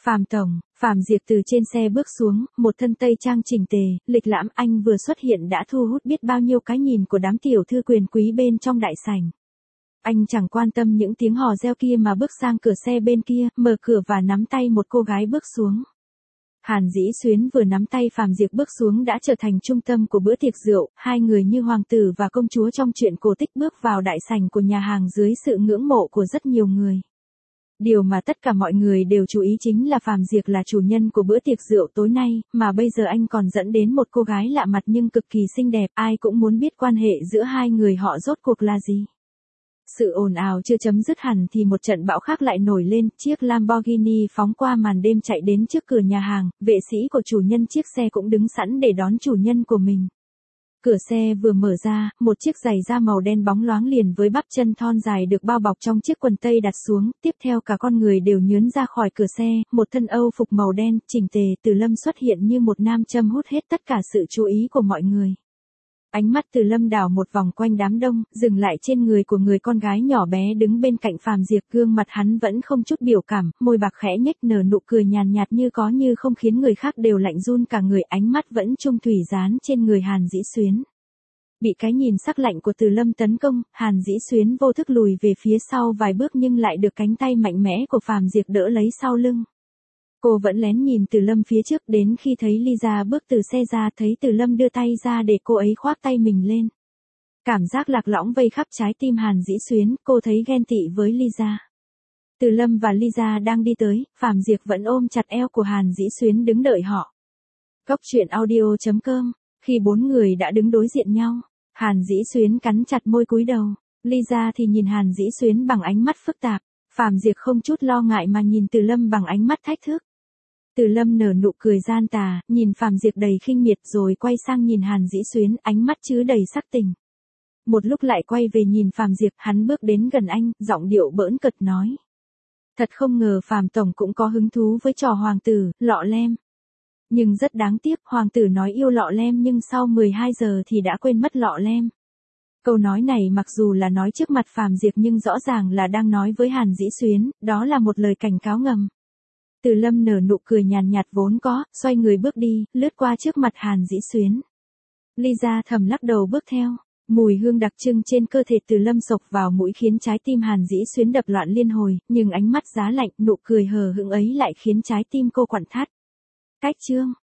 Phạm tổng, Phạm Diệp từ trên xe bước xuống, một thân tây trang chỉnh tề, lịch lãm, anh vừa xuất hiện đã thu hút biết bao nhiêu cái nhìn của đám tiểu thư quyền quý bên trong đại sảnh. Anh chẳng quan tâm những tiếng hò reo kia mà bước sang cửa xe bên kia, mở cửa và nắm tay một cô gái bước xuống. Hàn Dĩ Xuyến vừa nắm tay Phạm Diệp bước xuống đã trở thành trung tâm của bữa tiệc rượu, hai người như hoàng tử và công chúa trong truyện cổ tích bước vào đại sảnh của nhà hàng dưới sự ngưỡng mộ của rất nhiều người. Điều mà tất cả mọi người đều chú ý chính là Phạm Diệp là chủ nhân của bữa tiệc rượu tối nay, mà bây giờ anh còn dẫn đến một cô gái lạ mặt nhưng cực kỳ xinh đẹp, ai cũng muốn biết quan hệ giữa hai người họ rốt cuộc là gì. Sự ồn ào chưa chấm dứt hẳn thì một trận bão khác lại nổi lên, chiếc Lamborghini phóng qua màn đêm chạy đến trước cửa nhà hàng, vệ sĩ của chủ nhân chiếc xe cũng đứng sẵn để đón chủ nhân của mình. Cửa xe vừa mở ra, một chiếc giày da màu đen bóng loáng liền với bắp chân thon dài được bao bọc trong chiếc quần tây đặt xuống, tiếp theo cả con người đều nhướn ra khỏi cửa xe, một thân Âu phục màu đen, chỉnh tề, Từ Lâm xuất hiện như một nam châm hút hết tất cả sự chú ý của mọi người. Ánh mắt Từ Lâm đảo một vòng quanh đám đông, dừng lại trên người của người con gái nhỏ bé đứng bên cạnh Phạm Diệp, gương mặt hắn vẫn không chút biểu cảm, môi bạc khẽ nhếch nở nụ cười nhàn nhạt như có như không khiến người khác đều lạnh run cả người, ánh mắt vẫn trung thủy dán trên người Hàn Dĩ Xuyến. Bị cái nhìn sắc lạnh của Từ Lâm tấn công, Hàn Dĩ Xuyến vô thức lùi về phía sau vài bước nhưng lại được cánh tay mạnh mẽ của Phạm Diệp đỡ lấy sau lưng. Cô vẫn lén nhìn Từ Lâm phía trước đến khi thấy Lisa bước từ xe ra, thấy Từ Lâm đưa tay ra để cô ấy khoác tay mình lên. Cảm giác lạc lõng vây khắp trái tim Hàn Dĩ Xuyến, cô thấy ghen tị với Lisa. Từ Lâm và Lisa đang đi tới, Phạm Diệp vẫn ôm chặt eo của Hàn Dĩ Xuyến đứng đợi họ. Cốc truyện audio.com. Khi bốn người đã đứng đối diện nhau, Hàn Dĩ Xuyến cắn chặt môi cúi đầu. Lisa thì nhìn Hàn Dĩ Xuyến bằng ánh mắt phức tạp. Phạm Diệp không chút lo ngại mà nhìn Từ Lâm bằng ánh mắt thách thức. Từ Lâm nở nụ cười gian tà, nhìn Phạm Diệp đầy khinh miệt rồi quay sang nhìn Hàn Dĩ Xuyến, ánh mắt chứa đầy sắc tình. Một lúc lại quay về nhìn Phạm Diệp, hắn bước đến gần anh, giọng điệu bỡn cợt nói. Thật không ngờ Phạm tổng cũng có hứng thú với trò hoàng tử, lọ lem. Nhưng rất đáng tiếc, hoàng tử nói yêu lọ lem nhưng sau 12 giờ thì đã quên mất lọ lem. Câu nói này mặc dù là nói trước mặt Phạm Diệp nhưng rõ ràng là đang nói với Hàn Dĩ Xuyến, đó là một lời cảnh cáo ngầm. Từ Lâm nở nụ cười nhàn nhạt vốn có, xoay người bước đi, lướt qua trước mặt Hàn Dĩ Xuyến. Lisa thầm lắc đầu bước theo, mùi hương đặc trưng trên cơ thể Từ Lâm xộc vào mũi khiến trái tim Hàn Dĩ Xuyến đập loạn liên hồi, nhưng ánh mắt giá lạnh, nụ cười hờ hững ấy lại khiến trái tim cô quặn thắt. Cách chương